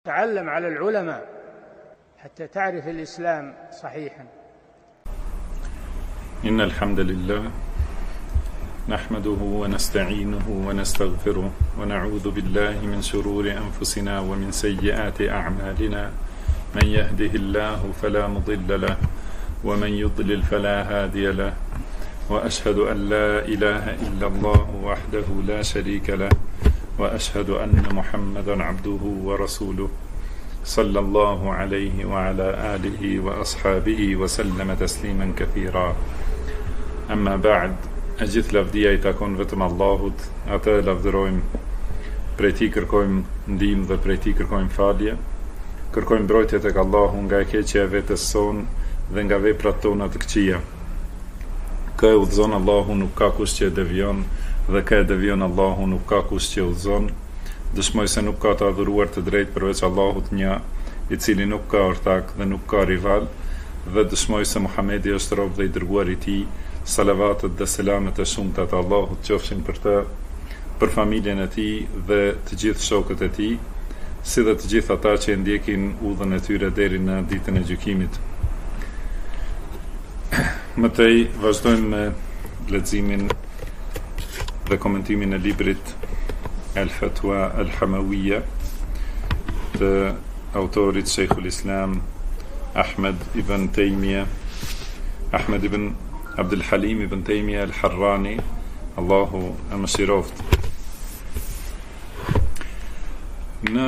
تعلم على العلماء حتى تعرف الإسلام صحيحا. إن الحمد لله نحمده ونستعينه ونستغفره ونعوذ بالله من شرور أنفسنا ومن سيئات أعمالنا. من يهده الله فلا مضل له ومن يضلل فلا هادي له، وأشهد أن لا إله إلا الله وحده لا شريك له، وأشهد أن محمدا عبده ورسوله صلى الله عليه وعلى آله وأصحابه وسلم تسليما كثيرا. أما بعد، أجith lavdia I takon vetëm Allahut, atë lavdërojmë, prej tij kërkojmë ndihmë dhe prej tij kërkojmë falje. Kërkojmë mbrojtje tek Allahu nga e keqja e vetes sonë dhe nga veprat tona të këqija. Kë e udhëzon Allahu, nuk ka kush që e devion, dhe kë e devion Allahu, nuk ka kush që e udhëzon. Dëshmoj se nuk ka të adhuruar të drejtë përveç Allahut një, i cili nuk ka ortak dhe nuk ka rival, dhe dëshmoj se Muhamedi është rob dhe i dërguar i tij. Salavatet dhe selamet e shumta të Allahut qofshin për të, për familjen e tij dhe të gjithë shokët e tij, si dhe të gjithë ata që e ndjekin udhën e tyre deri në ditën e gjykimit. Mëtej vazhdojmë me leximin dhe komentimin e librit Al-Fatwa Al-Hamawiyya të autorit Sheikhul Islam Ahmed ibn Taymiyyah, Ahmed ibn Abdul Halim ibn Taymiyyah Al-Harrani, Allahu e mëshiroft. Në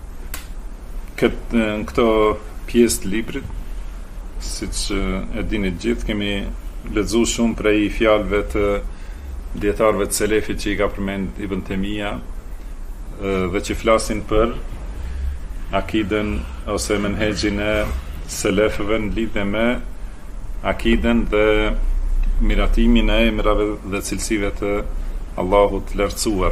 këto pjesë të librit, siç e dini gjithë, kemi lexuar shumë prej fjalëve të dietarëve të selefit që I ka përmend Ibn Taymiyyah dhe që flasin për akiden ose menhexhin e selefëve në lidhje me akiden dhe miratimin e emrave dhe cilësive të Allahut lartësuar.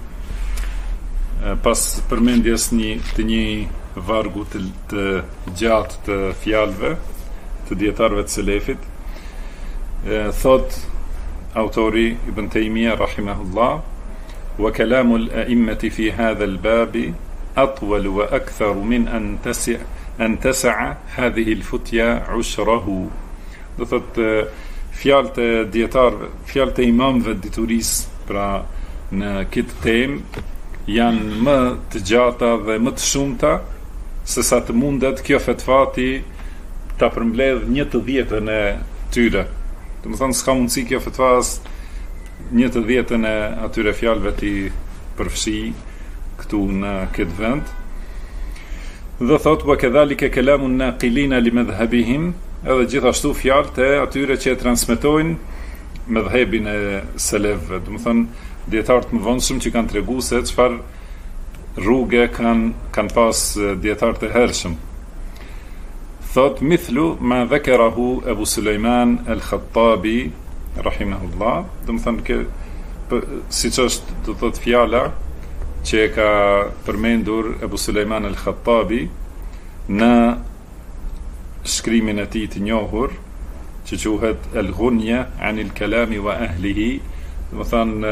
Pas përmendjes të një vargu të gjatë të fjalëve të dietarëve të selefit, thot autori Ibn Taymiyyah rahimahullah: wa kalamu al-a'immati fi hadha al-babi atwal wa akthar min an tas'a hadhihi al-futya 'ushrahu. Do thot fjalët e dietarëve, fjalët e imamëve të diturisë, pra në këtë temë janë më të gjata dhe më të shumta se sa të mundet kjo fetvati ta përmbledh 1/10 e tyre. Do të thonë s'ka mundësi kjo fetva 1/10 e atyre fjalëve të përfshi këtu në këtë vend. Dhe thot wa kadhalika kalamu an-naqilina li madhhabihim, edhe gjithashtu fjalët e atyre që e transmetojnë mëdhëbin e selefëve. Do të thonë dietarët më vonshëm që kanë treguar se çfarë rrugë kanë pas dietarët e hershëm. Thot mithlu ma dhakarahu Abu Sulejman al-Khattabi rahimahullah, do të thonë siç është, do thot fjala që e ka përmendur Abu Sulejman al-Khattabi në shkrimin e tij të njohur që quhet Al-Ghunya an al-Kalami wa ahlihi, do të thonë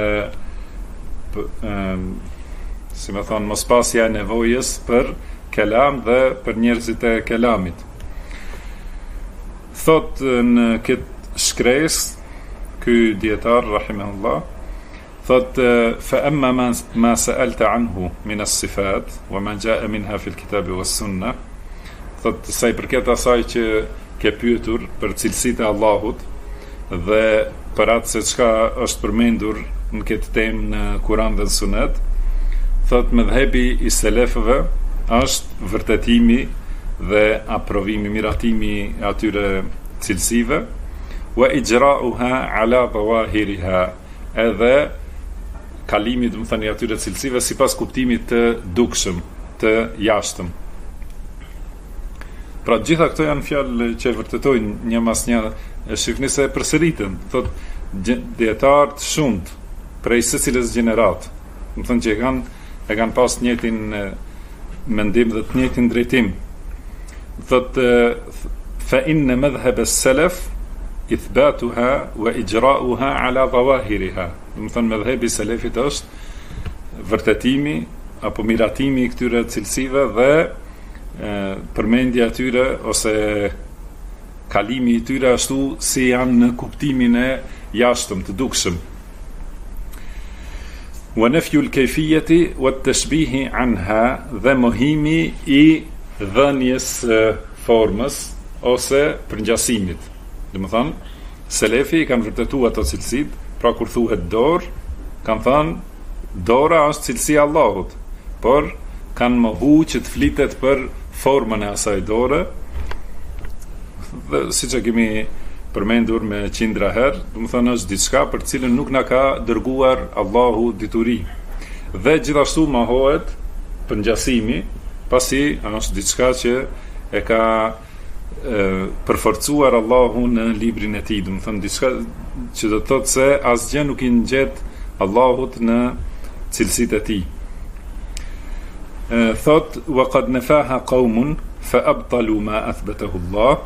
si më thonë mospasja e nevojës për kelam dhe për njerëzit e kelamit. Thot në këtë shkres ky dietar rahimahullah, thot fa amma ma sa'alta anhu min as-sifat wa ma jaa minha fi al-kitab wa as-sunnah, thot sa I përket asaj që ke pyetur për cilësitë e Allahut dhe për atë se çka është përmendur në këtë temë në Kur'an dhe në Sunet, thot mëdhëbi I selefëve është vërtetimi dhe aprovimi, miratimi atyre cilësive, wa ijra'uha ala zawahiriha, edhe kalimi, do të thënë, atyre cilësive sipas kuptimit të dukshëm, të jashtëm. Pra gjitha këto janë fjalë që vërtetojnë një mas një, e shifni se përsëritën, thot dietar të shumt prej secilës gjenerat, do të thënë që e kanë pas të njëjtin mendim dhe të njëjtin drejtim. Thot fa inna madhhab as-salaf ithbatuha wa ijra'uha ala zawahiriha. Do të thënë mëdhëbi selefit është vërtetimi, apo miratimi i këtyre cilësive dhe përmendja e tyre ose kalimi i tyre ashtu si janë në kuptimin e jashtëm të dukshëm. Wa nafyu al-kayfiyati wa at-tashbih anha, dhe mohimi i dhënjes formës ose përngjasimit. Domethënë, selefi kanë vërtetuar ato cilësit, pra kur thuhet dorë, kanë thënë dora është cilësia e Allahut, por kanë mohu që të flitet për formën e asaj dore, dhe siç e kemi përmendur me qindra herë, domethënë është diçka për cilën nuk na ka dërguar Allahu dituri. Dhe gjithashtu mohohet përngjasimi, pasi është diçka që e ka përforcuar Allahu në librin e tij, domethënë diçka që do të thotë se asgjë nuk i ngjet Allahut në cilësitë e tij. Thot wa qad nafaha qaumun fa abtalu ma athbatahu Allah.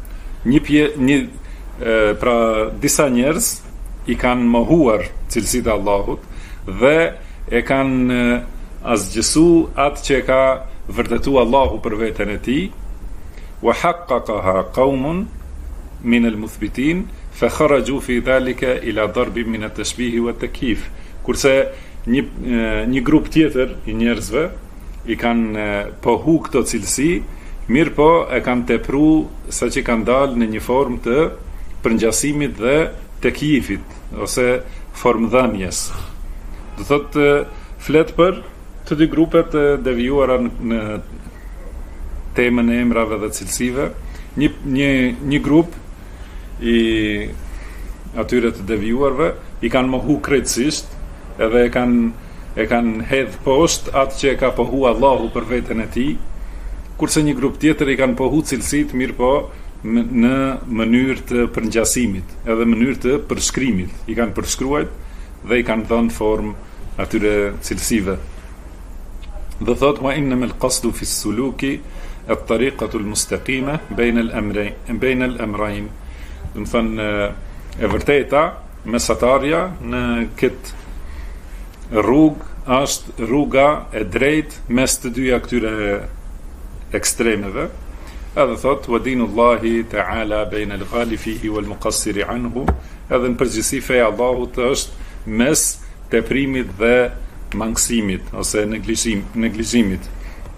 Pra disa njerëz i kanë mohuar cilësitë e Allahut dhe e kanë asgjësu atë që ka vërtetu Allahu për veten e tij. Wa haqqaqaha qaumun min al-muthbitin fa kharaju fi dhalika ila darbin min at-tashbih wa at-takyif. Kurse një grup tjetër i njerëzve i kanë pohu këto cilësi, mirë po e kanë tepru sa që kanë dalë në një formë të përngjasimit dhe takyifit ose formdhënies. Do thotë flet për të dy grupet e devijuara në temën e emrave dhe cilësive. Një grup i atyre të devijuarve i kanë mohu krejtësisht, edhe e kanë hedh poshtë atë që e ka pohu Allahu për veten e tij, kurse një grup tjetër i kanë pohu cilësitë, mirë po në mënyrë të përngjasimit, edhe mënyrë të përshkrimit. I kanë përshkruar dhe i kanë dhënë formë atyre cilësive. Dhe thot wa innama al-qasdu fi as-suluki at-tariqatu al-mustaqima bayna al-amrayn. Do të thonë e vërteta mesatarja në këtë rrugë është rruga e drejtë mes të dyja këtyre ekstremeve. Edhe thot wa dinullahi ta'ala bayna al-ghali fihi wal-muqassiri anhu. Edhe në përgjithësi feja Allahut është mes teprimit dhe mangësimit ose neglizhimit.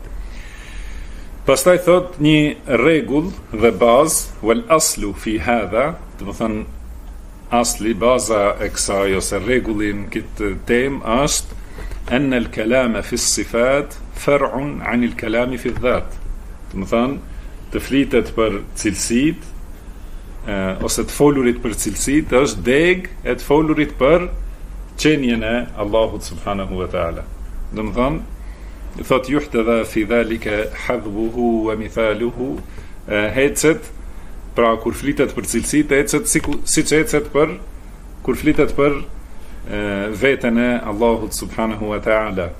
Pastaj thot një rregull dhe bazë, wal aslu fi hadha, do të thonë asli, baza e kësaj ose rregullin këtë temë është an al-kalama fi as-sifat far'un 'an al-kalami fi adh-dhat. Do të thonë të flitet për cilësitë ose të folurit për cilësitë është deg e të folurit për qenjen e Allahut subhanahu wa ta'ala. Do të thonë, thot yuhtadha fi dhalika hadhuhu wa mithaluhu, hecet, pra kur flitet për cilësitë, hecet siç hecet për kur flitet për veten e Allahut subhanahu wa ta'ala.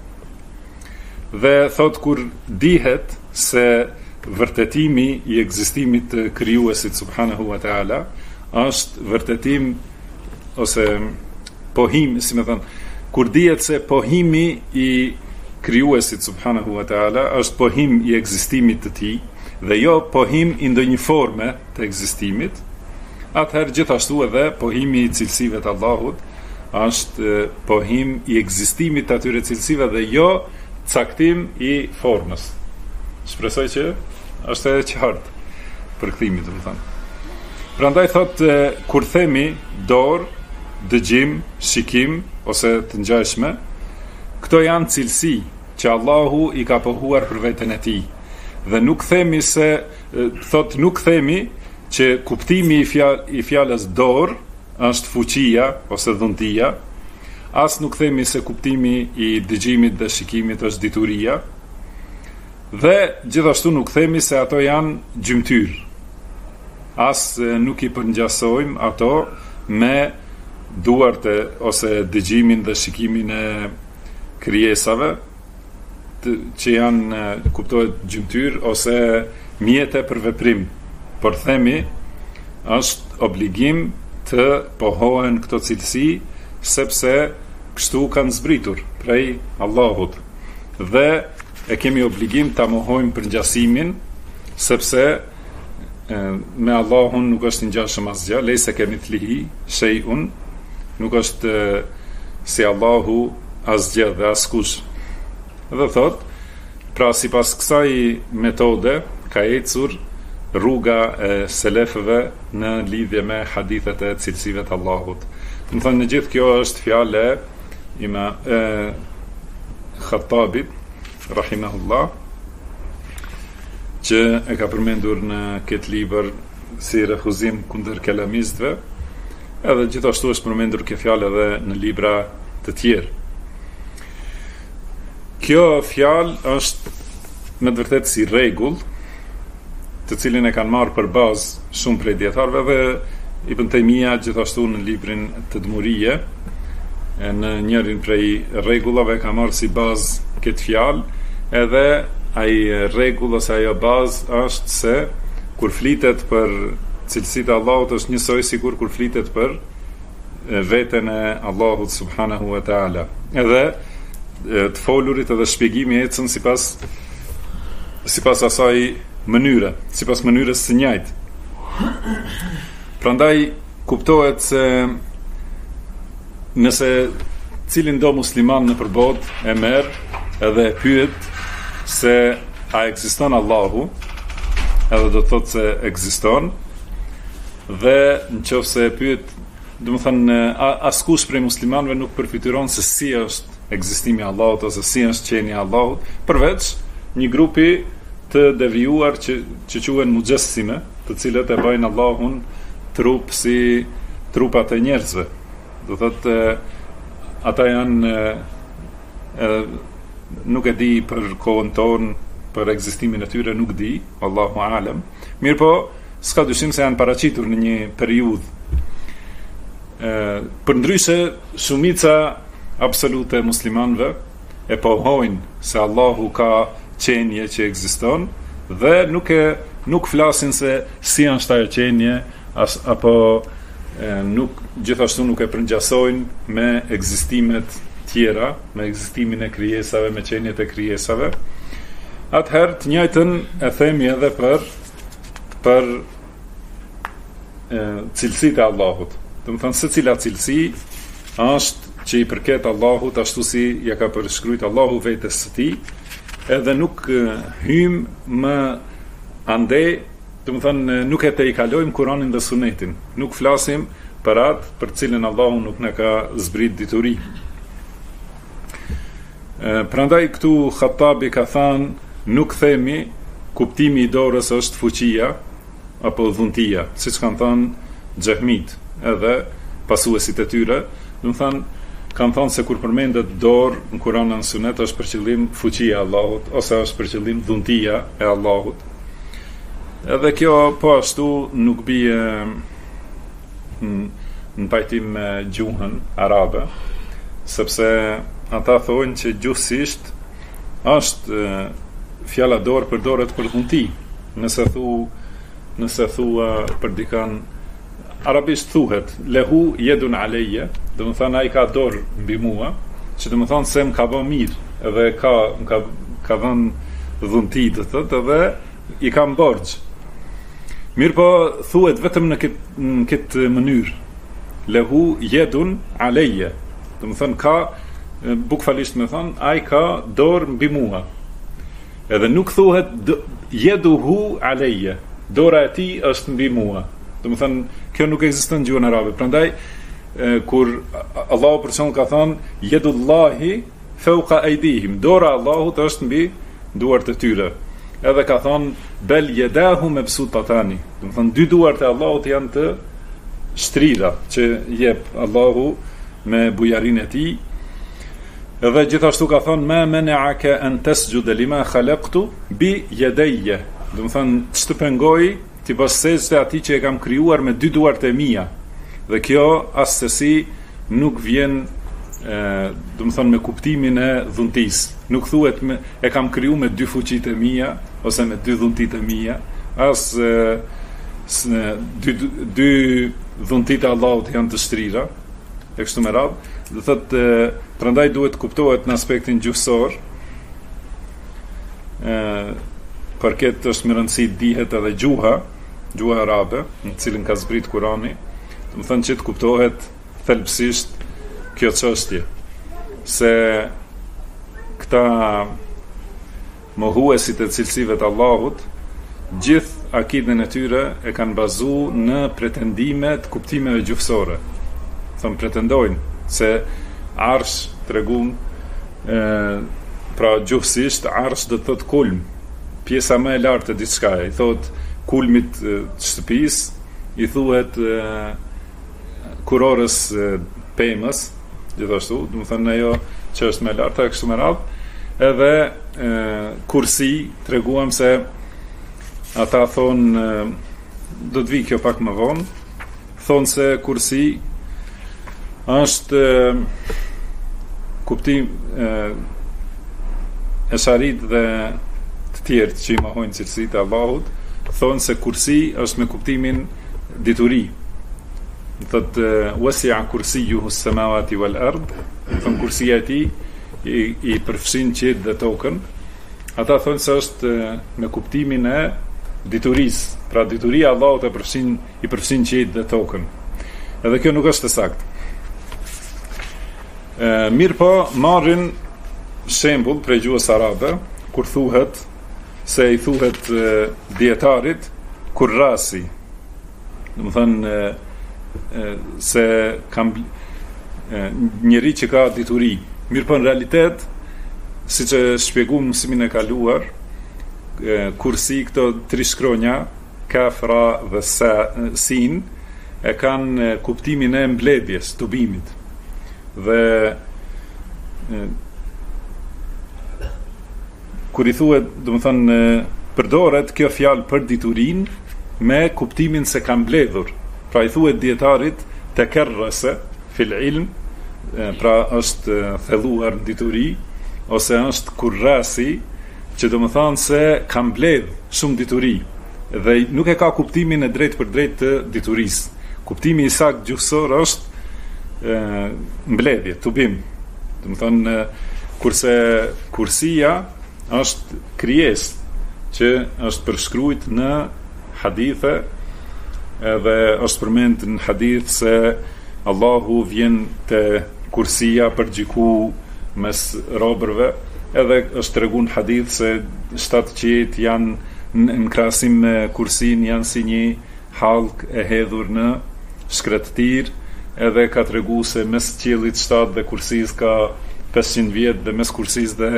Dhe thot kur dihet se vërtetimi i ekzistimit të krijuesit subhanahu wa ta'ala është vërtetim ose pohimi, si më thënë, kur dihet se pohimi i krijuesit subhanahu wa ta'ala është pohim i ekzistimit të tij dhe jo pohim i ndonjë forme të ekzistimit, atëherë gjithashtu edhe pohimi i cilësive të Allahut është pohim i ekzistimit të atyre cilësive dhe jo caktim i formës. Shpresoj që është edhe qartë për kthimin, do të thënë. Prandaj thot kur themi dorë, dëgjim, shikim ose të ngjashme, këto janë cilësi që Allahu i ka pohuar për veten e tij. Dhe nuk themi se nuk themi që kuptimi i fjalës dorë është fuqia ose dhuntia, as nuk themi se kuptimi i dëgjimit dhe shikimit është dituria, dhe gjithashtu nuk themi se ato janë gjymtyr. As nuk i përngjasojmë ato me duart ose dëgjimin dhe shikimin e krijesave që janë kuptohet gjymtyr ose mjete për veprim, por themi është obligim të pohohen këto cilësi sepse kështu kanë zbritur prej Allahut. dhe e kemi obligim ta mohojmë përngjasimin, sepse me Allahun nuk është ngjashëm asgjë, lejse kemithlihi shay'un, nuk është si Allahu asgjë dhe askush. Dhe thot, pra sipas kësaj metode ka ecur rruga e selefëve në lidhje me hadithet e cilësive të Allahut. Më thënë, në gjithë kjo është fjale Khattabit, rahimahullah, që e ka përmendur në këtë libër si refuzim kundër kelamistëve, edhe gjithashtu është përmendur kjo fjalë edhe në libra të tjerë. Kjo fjalë është me të vërtetë si rregull, të cilin e kanë marrë për bazë shumë prej dietarëve, dhe Ibn Taymija gjithashtu në librin të Dmurije, në njërin prej rregullave ka marrë si bazë këtë fjalë, edhe ai rregull ose ajo bazë është se kur flitet për cilësitë e Allahut është njësoj sikur kur flitet për veten e Allahut subhanahu wa taala. Edhe të folurit edhe shpjegimi ecën sipas asaj mënyre, sipas mënyrës së njëjtë. Prandaj kuptohet se nëse cilin do musliman në përbot e merr edhe e pyet se a ekziston Allahu, edhe do të thotë se ekziston, dhe nëse e pyet, do të thënë askush prej muslimanëve nuk përfituron se si është ekzistimi i Allahut ose si është qenia e Allahut, përveç një grupi të devijuar që quhen mujassime, të cilët e bëjnë Allahun trup si trupat e njerëzve. Do thotë ata janë nuk e di për kohën tonë, për ekzistimin e tyre nuk di, Allahu alem. Mirë po, s'ka dyshim se janë paraqitur në një periudhë. Përndryshe, shumica absolute e muslimanëve e pohojnë se Allahu ka qenje që ekziston, dhe nuk flasin se si është ajo qenje, apo gjithashtu nuk e përngjasojnë me ekzistimet tjera, me ekzistimin e krijesave, me qenjet e krijesave. Atëherë të njëjtën e themi edhe për cilësitë e Allahut. Do të thënë, secila cilësi është që i përket Allahut ashtu si ja ka përshkruajtur Allahu vetes së tij, edhe nuk hym më ande, do të thënë, nuk e tejkalojmë Kur'anin dhe Sunetin, nuk flasim për atë për cilën Allahu nuk na ka zbrit dituri. Prandaj këtu Khattabi ka thënë, nuk themi kuptimi i dorës është fuqia apo dhuntia, siç kanë thënë xehmit edhe pasuesit e tyre. Do të thënë, kanë thënë se kur përmendet dorë në Kur'an dhe në Sunet është për qëllim fuqia e Allahut ose është për qëllim dhuntia e Allahut. Edhe kjo po ashtu nuk bie në pajtim me gjuhën arabe, sepse ata thonë që gjuhësisht është fjala dorë përdoret për dhunti. Nëse thua për dikan, arabisht thuhet lehu yedun alayya, do të thonë ai ka dorë mbi mua, që do të thonë se më ka bë mirë, edhe ka dhënë dhunti, do thotë, edhe i kam borxh. Mirë po thuhet vetëm në këtë mënyrë, lehu yedun alayya, do të thonë ka, bukfalisht me thonë, ai ka dorë mbi mua. Edhe nuk thuhet yeduhu alayya, dora e tij është mbi mua. Do të thënë, kjo nuk ekziston në gjuhën arabe. Prandaj kur Allahu për shembull ka thënë yedullahi fawqa aydihim, dora e Allahut është mbi duart e tyre. Edhe ka thënë bel yedahu mabsutatani, do të thënë dy duart e Allahut janë të shtrira që jep Allahu me bujarinë e tij. Edhe gjithashtu ka thënë ma mana'aka an tasjuda lima khalaqtu bi yadayya, do të thënë ç'të pengoi ti bësh sejdë atij që e kam krijuar me dy duart e mia. Dhe kjo asesi nuk vjen do të thënë me kuptimin e dhuntis. Nuk thuhet e kam kriju me dy fuqitë e mia ose me dy dhuntit e mia, as dy dhuntit e Allahut janë të shtrira, e kështu me radhë. Do thotë, prandaj duhet kuptohet në aspektin gjuhësor për këtë është më rëndësi dihet edhe gjuha arabe, në cilën ka zbrit Kurani, do të thënë që të kuptohet thelbësisht kjo çështje, se këta mohuesit e cilësive të Allahut, gjithë akiden e tyre e kanë bazu në pretendime të kuptimeve gjuhësore. Thënë pretendojnë se arsh tregun, pra gjuhësisht arsh do të thotë kulm, pjesa më e lartë e diçka, i thotë kulmit të shtëpisë, i thuhet kurorës pemës, gjithashtu, do të thënë ajo që është më e larta e kështu me radhë, edhe kursi treguam se ata thonë, do të vi kjo pak më vonë, thonë se kursi është kuptim e sharit dhe të tjerë që i mahojnë cilësitë e Allahut, thonë se kursi është me kuptimin dituri. Thotë wasi'a kursiyuhu as-samawati wal ard, thonë kursia e tij i përfshin qiellin dhe tokën. Ata thonë se është me kuptimin e diturisë, pra dituria e Allahut i përfshin qiellin dhe tokën. Edhe kjo nuk është e saktë. Mirë po, marrin shembull prej gjuhës arabe, kur thuhet se i thuhet dietarit kurrasi, do të thënë se kam njëri që ka dituri. Mirë po, në realitet, siç e shpjeguam në mësimin e kaluar, kursi këto tri shkronja, kaf, ra dhe sin, e kanë kuptimin e mbledhjes, tubimit. Dhe kur i thuhet, do të thënë, përdoret kjo fjalë për diturinë me kuptimin se ka mbledhur. Pra i thuhet dietarit tekerrese fil ilm, pra është thelluar në dituri, ose është kurrasi, që do të thonë se ka mbledh shumë dituri, dhe nuk e ka kuptimin e drejtë për drejtë të diturisë. Kuptimi i saktë gjuhësor është mbledhje, tubim. Do të thonë, kurse kursia është krijesë që është përshkruajt në hadithe, edhe është përmend në hadith se Allahu vjen te kursia për gjiku mes robërve, edhe është treguar në hadith se 7 qiejt janë në krahasim me kursin janë si një hallk e hedhur në shkretëtir, edhe ka treguar se mes qiellit 7 dhe kursis ka 500 vjet, dhe mes kursis dhe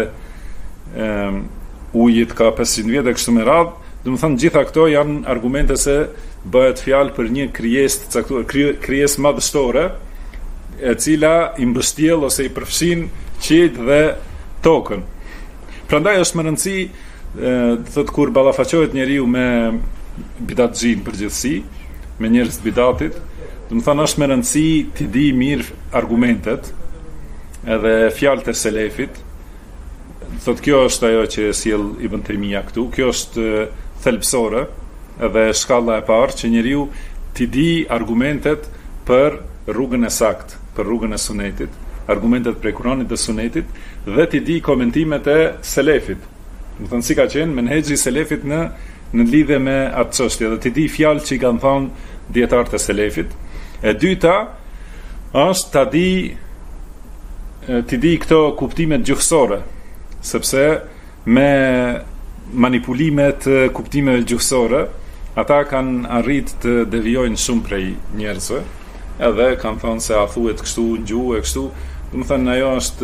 ujit ka 500 vjet, dhe kështu me radhë. Do të thënë, gjitha këto janë argumente se bëhet fjalë për një krijesë të caktuar, krijesë madhështore, e cila i mbështjell ose i përfshin qiejt dhe tokën. Prandaj është më rëndësi, thotë, kur ballafaqohet njeriu me bidatxhin përgjithësi, me njerëz të bidatit, do të thënë është më rëndësi të di mirë argumentet edhe fjalët e selefit. Thotë, kjo është ajo që sjell Ibn Taymija këtu, kjo është thelbësore, edhe shkalla e parë që njeriu t'i di argumentet për rrugën e saktë, për rrugën e sunetit, argumentet prej Kuranit dhe sunetit, dhe t'i di komentimet e selefit. Do të thënë, si ka qenë menhexhi i selefit në lidhje me atë çështje, dhe t'i di fjalë që i kanë thënë dietarët e selefit. E dyta është t'i di këto kuptimet gjuhësore, sepse me manipulimet kuptimeve gjuhësore ata kanë arrit të devijojnë shumë prej njerëzve, edhe kanë thënë se a thuhet kështu në gjuhë e kështu. Do të thënë, ajo është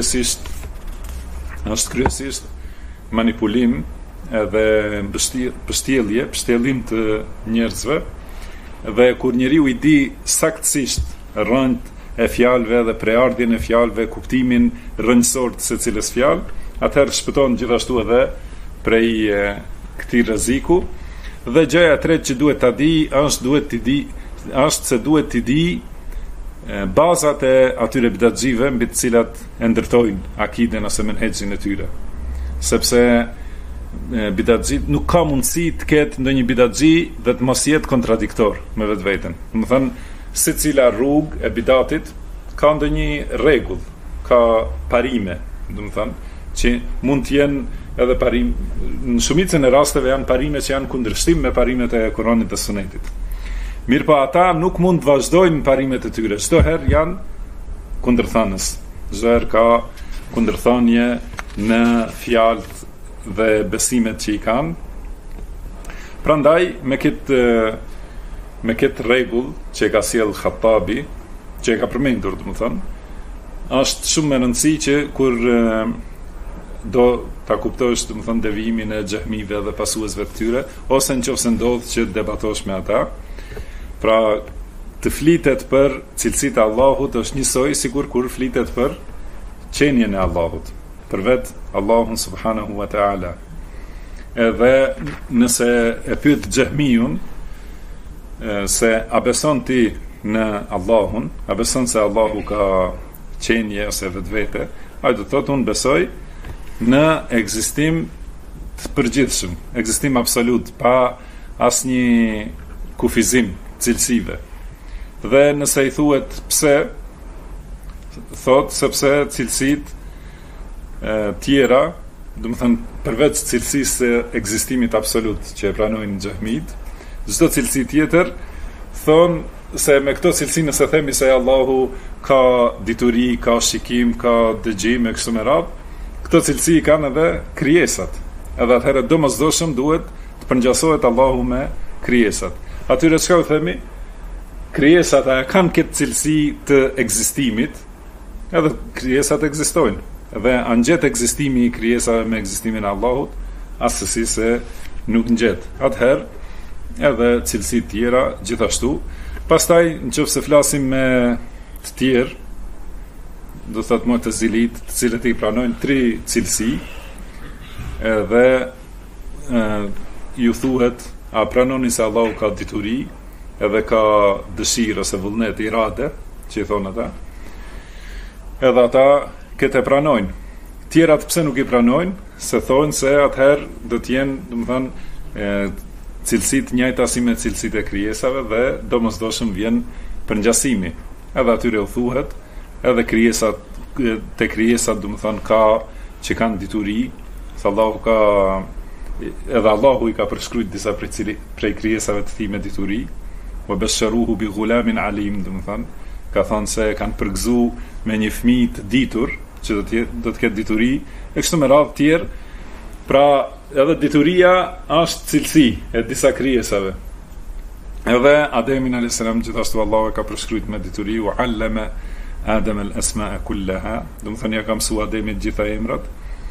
kryesisht manipulim edhe pështjellim të njerëzve, dhe kur njeriu i di saktësisht rënd e fjalëve dhe preardhjen e fjalëve, kuptimin rrënjësor të secilës fjalë, atëherë shpëton gjithashtu edhe prej këtij rreziku. Dhe gjëja e tretë që duhet ta di është se duhet t'i di bazat e atyre bidatxive mbi të cilat e ndërtojnë akiden ose menhexhin e tyre. Sepse bidatxhit nuk ka mundësi të ketë ndonjë bidatxhi dhe të mos jetë kontradiktor me vetveten. Do të thënë, secila rrugë e bidatit ka ndonjë rregull, ka parime, do të thënë, që mund të jenë edhe parim, në shumicën e rasteve janë parime që janë kundërshtim me parimet e Kuranit dhe Sunetit. Mirë po ata nuk mund të vazhdojnë parimet e tyre, çdo herë janë kundërthanës, çdo herë ka kundërthënie në fjalët dhe besimet që i kanë. Prandaj me këtë rregull që e ka sjell Khattabi, që e ka përmendur, domethënë, është shumë e rëndësi që kur do ta kuptosh, domethënë, devimin e xehmive dhe pasuesve të tyre, ose nëse ndodh që debatosh me ata, pra të flitet për cilësitë e Allahut është njësoj sikur kur flitet për qenien e Allahut, për vetë Allahun subhanahu wa ta'ala. Edhe nëse e pyet xehmiun se a beson ti në Allahun, a beson se Allahu ka qenje ose vetvete, ai do thotë unë besoj në ekzistim të përgjithshëm, ekzistim absolut, pa asnjë kufizim cilësive. Dhe nëse i thuhet pse, thot sepse cilësitë tjera, do të thënë përveç cilësisë së ekzistimit absolut që e pranojnë xehmit, çdo cilësi tjetër thonë se me këto cilësi nëse themi se Allahu ka dituri, ka shikim, ka dëgjim e kështu me radhë, këto cilësi i kanë edhe krijesat. Edhe atëherë domosdoshëm duhet të përngjasohet Allahu me krijesat. Atyre çka u themi? Krijesat kanë këtë cilësi të ekzistimit, edhe krijesat ekzistojnë. Dhe angjet ekzistimi i krijesave me ekzistimin e Allahut, asesi se nuk ngjet. Atëherë edhe cilësi tjera gjithashtu. Pastaj, nëse flasim me të tjerë, do thotë Mu'tazilit, të cilët i pranojnë 3 cilësi, edhe ju thuhet, a pranoni se Allahu ka dituri, edhe ka dëshirë ose vullnet, irade, që i thonë ata, edhe ata këtë e pranojnë. Tjerat pse nuk i pranojnë, se thonë se atëherë do t'jenë, domethënë, cilësit njëjta si me cilësit e krijesave dhe domosdoshëm vjen përngjasimi. Edhe atyre u thuhet, edhe te krijesat domethënë ka që kanë dituri, se Allahu ka, edhe Allahu i ka përshkruajt disa prej krijesave të tij me dituri, wa basharuhu bi ghulamin alim, domethënë, ka thënë se kanë përgëzu me një fëmijë të ditur, që do të ketë dituri, e kështu me radhë tjerë. Pra, edhe dituria është cilësi e disa krijesave. Edhe Ademin a.s. gjithashtu Allahu e ka përshkruajt me dituri, wa allama Adem al-asma'a kullaha, do të thënë ja ka mësuar Ademit gjitha emrat.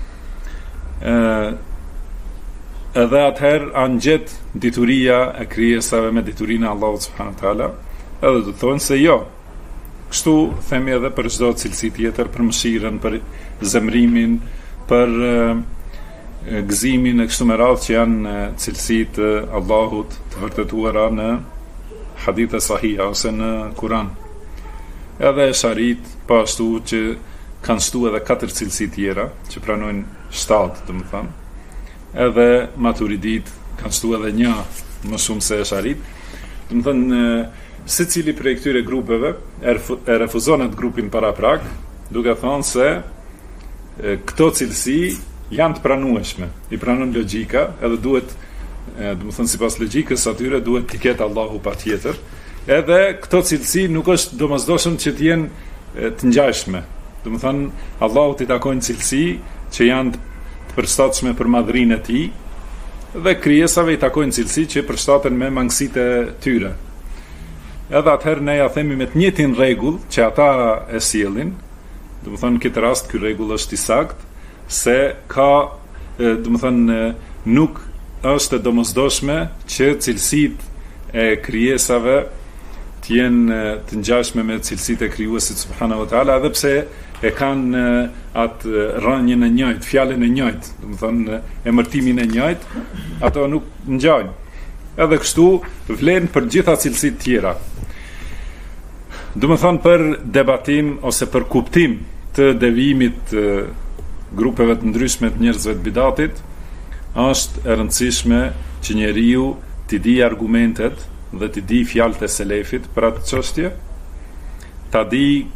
Edhe atëherë angjet dituria e krijesave me diturinë e Allahut subhanahu wa taala, edhe do të thonë se jo. Kështu themi edhe për çdo cilësi tjetër, për mëshirën, për zemrimin, për gëzimin e kështu me radhë që janë cilësitë e Allahut të vërtetuara në hadithe sahiha ose në Kur'an. Edhe sharit, po ashtu që kanë shtu edhe 4 cilësi tjera, që pranojnë 7, domethënë. Edhe maturidit kanë shtu edhe 1 më shumë se sharit. Domethënë, secili prej këtyre grupeve e refuzon atë grupin para prak, duke thënë se këto cilësi janë të pranueshme, i pranon logjika, edhe duhet, domethënë sipas logjikës atyre duhet t'i ketë Allahu patjetër. Edhe këto cilësi nuk është domosdoshëm që të jenë të ngjashme. Domethënë Allahu t'i takojnë cilësi që janë të përshtatshme për madhrinë e tij, dhe krijesave i takojnë cilësi që përshtaten me mangësitë e tyre. Edhe atëherë ne ja themi me të njëjtin rregull që ata e sjellin, domethënë në këtë rast ky rregull është i saktë, se ka, domethënë nuk është e domosdoshme që cilësitë e krijesave të jenë të ngjashme me cilësitë e krijuesit subhanahu wa taala, edhe pse e kanë atë rënjën e njëjtë, fjalën e njëjtë, domethënë emërtimin e njëjtë, ato nuk ngjajnë. Edhe kështu vlen për gjitha cilësitë tjera. Domethënë për debatim ose për kuptim të devijimit grupeve të ndryshme të njerëzve të bidatit, është e rëndësishme që njeriu t'i di argumentet dhe t'i di fjalët e selefit për atë çështje,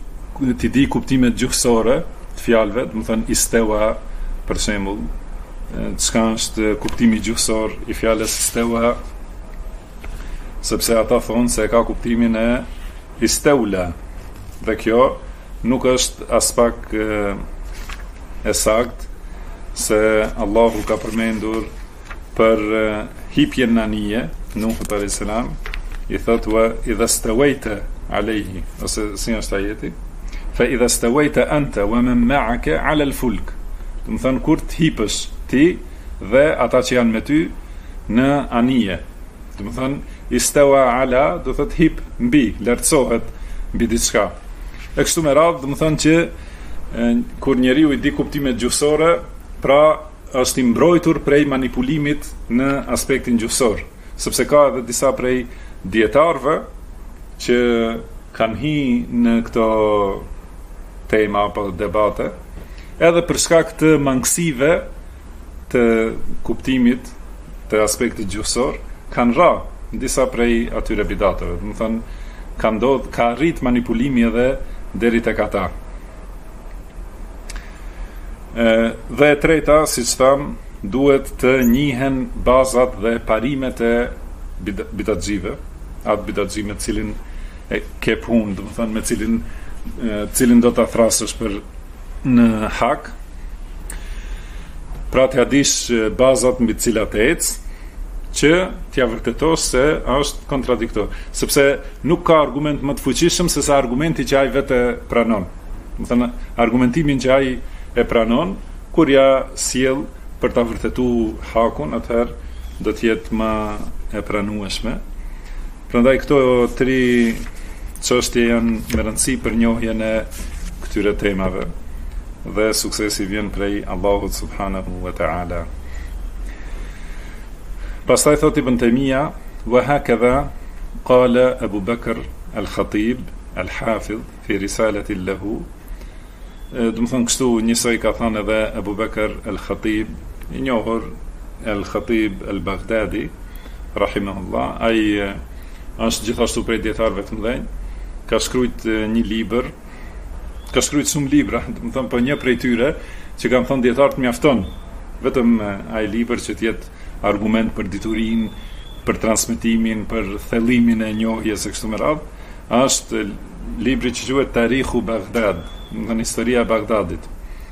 t'i di kuptimet gjuhësore të fjalëve, domethënë istewa për shembull, çka është kuptimi gjuhësor i fjalës istawa, sepse ata thonë se ka kuptimin e istawla, dhe kjo nuk është as pak e sakt, se Allahu ka përmendur për hipjen në anije, Nuhut alayhis salam, i thot wa idha stawayta alayhi, ose si është ajeti, fa idha stawayta anta wa man ma'aka 'ala al-fulk, do të thënë kur të hipësh ti dhe ata që janë me ty në anije, do të thënë istawa ala, do të thot hip mbi, lartësohet mbi diçka. E kështu me radhë, do të thënë që kur njeriu i di kuptimet gjuhësore, pra është i mbrojtur prej manipulimit në aspektin gjuhësor, sepse ka edhe disa prej dietarëve që kanë hi në këto tema apo debate, edhe për shkak të mangësive të kuptimit të aspektit gjuhësor, kanë ra disa prej atyre bidateve. Do të thënë, ka arrit manipulimi edhe deri tek ata. Dhe e treta, siç tham, duhet të njihen bazat dhe parimet e bidatxhive, atë bidatxhi me cilin e ke punë, do të thënë me cilin do ta thrasësh për në hak, pra t'ja dish bazat mbi të cilat ecë, që t'ja vërtetosh se është kontradiktor, sepse nuk ka argument më të fuqishëm se sa argumenti që ai vetë pranon. Do të thënë, argumentimin që ai e pranon, kur ja sjell për ta vërtetuar hakun, atëherë do të jetë më e pranueshme. Prandaj këto tri çështje janë me rëndësi për njohjen e këtyre temave, dhe suksesi vjen prej Allahut subhanahu wa ta'ala. Pastaj thot Ibn Taymija, wa hakadha qala Abu Bakr al-Khatib al-Hafidh fi risalatin lahu. Do të thonë kështu njësoj ka thënë edhe Abu Bakr al-Khatib, i njohur al-Khatib al-Baghdadi, rahimahullah. Ai është gjithashtu prej dietarëve të mëdhenj, ka shkruajt një libër, ka shkruajt shumë libra, do të thonë po një prej tyre që kanë thënë dietarët mjafton vetëm ai libër që të jetë argument për diturinë, për transmetimin, për thellimin e njohjes së kështu me radhë, është libri që quhet Tarikhu Baghdad, në historia e Bagdadit.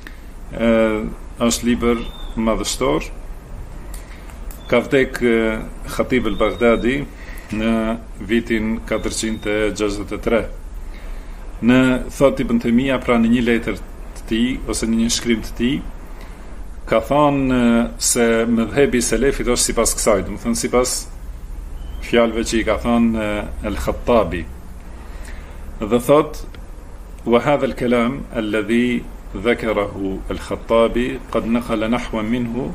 Është libër madhështor. Ka vdek Khatib al-Baghdadi në vitin 463. Në thot Ibn Taymija, pra në një letër të tij ose në një shkrim të tij, ka thonë se mëdhhebi i selefit është sipas kësaj, do të thënë sipas fjalëve që i ka thonë al-Khattabi. Dhe thot, wa hadha al-kalam alladhi dhakarahu al-Khattabi qad naqala nahwan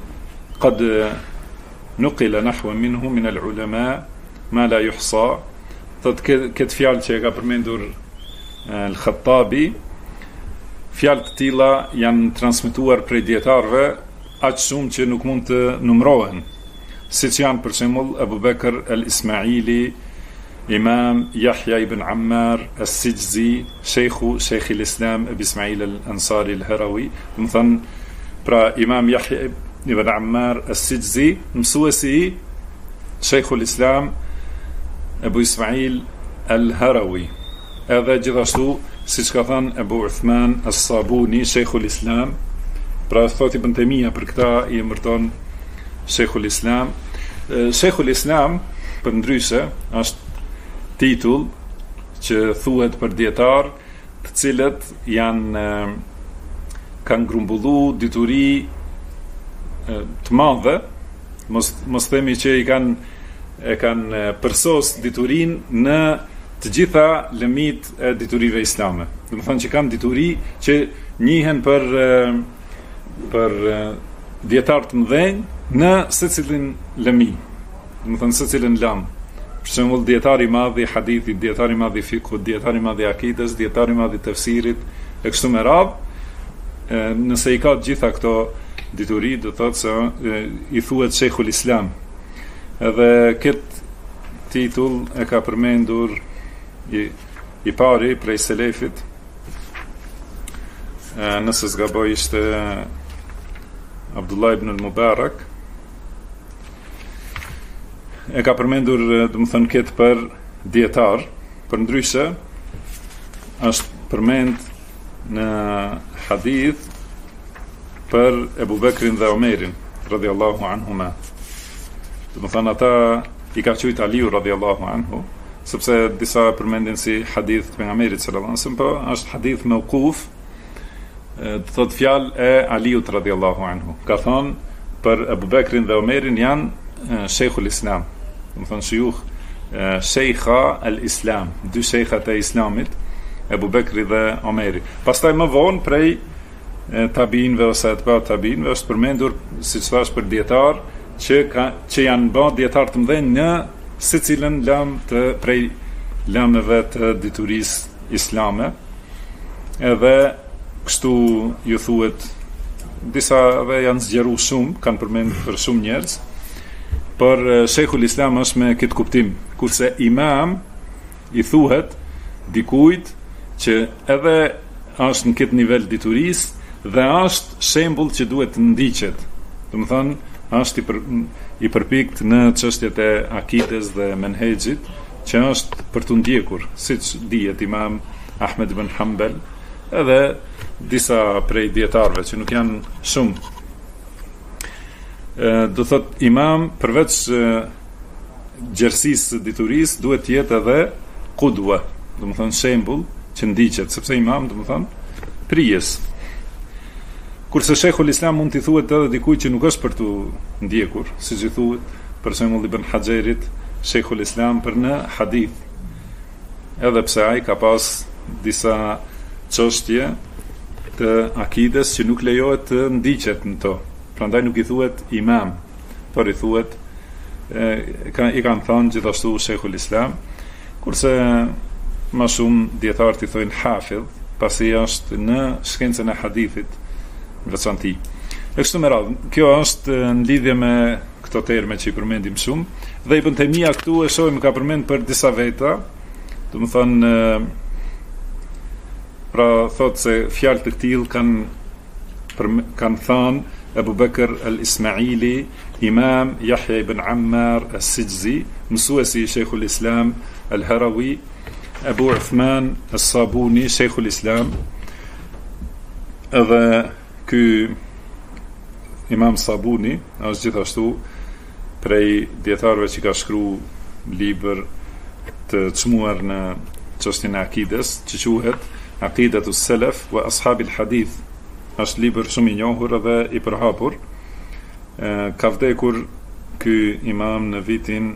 minhu min al-ulama ma la yuhsa. Thot këtë fjalë që e ka përmendur al-Khattabi, fjalë të tilla janë transmetuar prej dietarëve aq shumë që nuk mund të numërohen, siç janë për shembull Abu Bakr al-Ismaili, Imam Yahya ibn Ammar as-Sijzi, Sheikh al-Islam Abi Ismail al-Ansari al-Harawi. Do të thënë, pra Imam Yahya ibn Ammar as-Sijzi, mësuesi i Sheikh al-Islam Abu Ismail al-Harawi. Edhe gjithashtu, siç ka thënë Abu Uthman as-Sabuni, Sheikh al-Islam, pra thot Ibn Taymija për këta i emërton Sheikh al-Islam. Sheikh al-Islam, për ndryshe, është titull që thuhet për dietar të cilët kanë grumbullu dituri të madhe, mos themi që e kanë përsos diturin në të gjitha lëmit e diturive islame. Do të thonë që kanë dituri që njihen për dietar të mëdhenj në secilin lëmi. Do të thonë secilin lam. Për shembull, dietari i madh i hadithit, dietari i madh i fikut, dietari i madh i akides, dietari i madh i tefsirit, e kështu me radhë, nëse i ka të gjitha këto dituri, do thotë se i thuhet Sheikhul Islam. Edhe këtë titull e ka përmendur i pari prej selefit, nëse s'gaboj ishte Abdullah ibn al-Mubarak e ka përmendur, do të thënë, këtë për dietar, për ndryshe është përmend në hadith për Ebu Bekrin dhe Omerin radhiyallahu anhuma. Do të thënë, ata i ka thujt Aliu radhiyallahu anhu, sepse disa përmendin si hadith të pejgamberit sallallahu alaihi wasallam, po është hadith mauquf, do thot fjalë e Aliut radhiyallahu anhu. Ka thonë për Ebu Bekrin dhe Omerin janë Sheikhul Islam, do të thonë shuyukh, Sheikha al-Islam, dy shejkhat e Islamit, Ebu Bekri dhe Omeri. Pastaj më vonë prej tabinëve ose atba'ut tabinëve është përmendur, siç thash, për dietar që janë bërë dietar të mëdhenj në secilën lam të prej lameve të diturisë islame. Edhe kështu ju thuhet, disa edhe janë zgjeruar shumë, kanë përmendur për shumë njerëz, por Sheikhul Islam është me këtë kuptim, kurse imam i thuhet dikujt që edhe është në këtë nivel diturisë dhe është shembull që duhet të ndiqet. Do të thonë, është i përpikt në çështjet e akides dhe menhexhit, që është për të ndjekur, siç dihet Imam Ahmed ibn Hanbal, edhe disa prej dietarëve që nuk janë shumë. Do thot imam, përveç gjersisë së diturisë, duhet të jetë edhe qudwa, do të thonë shembull që ndiqet, sepse imam, do të thonë, prijes. Kurse Sheikhul Islam mund t'i thuhet edhe dikujt që nuk është për tu ndjekur, siç i thuhet për shembull Ibn Haxherit, Sheikhul Islam për në hadith. Edhe pse ai ka pas disa çështje të akides që nuk lejohet të ndiqet në to. Prandaj nuk i thuhet imam, por i thuhet i kanë thënë gjithashtu Sheikhul Islam, kurse më shumë dietarët i thojnë hafidh, pasi është në shkencën e hadithit veçanti. E kështu me radhë, kjo është në lidhje me këto terme që i përmendim shumë, dhe Ibn Taymija këtu e shohim ka përmend për disa veta, do të thonë, pra thotë se fjalë të tillë kanë thënë Abu Bakr al-Ismaili, Imam Yahya ibn Ammar al-Sijzi, mësuesi i Sheikhul Islam al-Harawi, Abu Uthman al-Sabuni, Sheikhul Islam. Edhe ky Imam Sabuni është gjithashtu prej dietarëve që ka shkruar libër të çmuar në çështjen e akides, që quhet Aqidatus Salaf wa Ashabil Hadith. Është libër shumë i njohur edhe i përhapur. Ka vdekur ky imam në vitin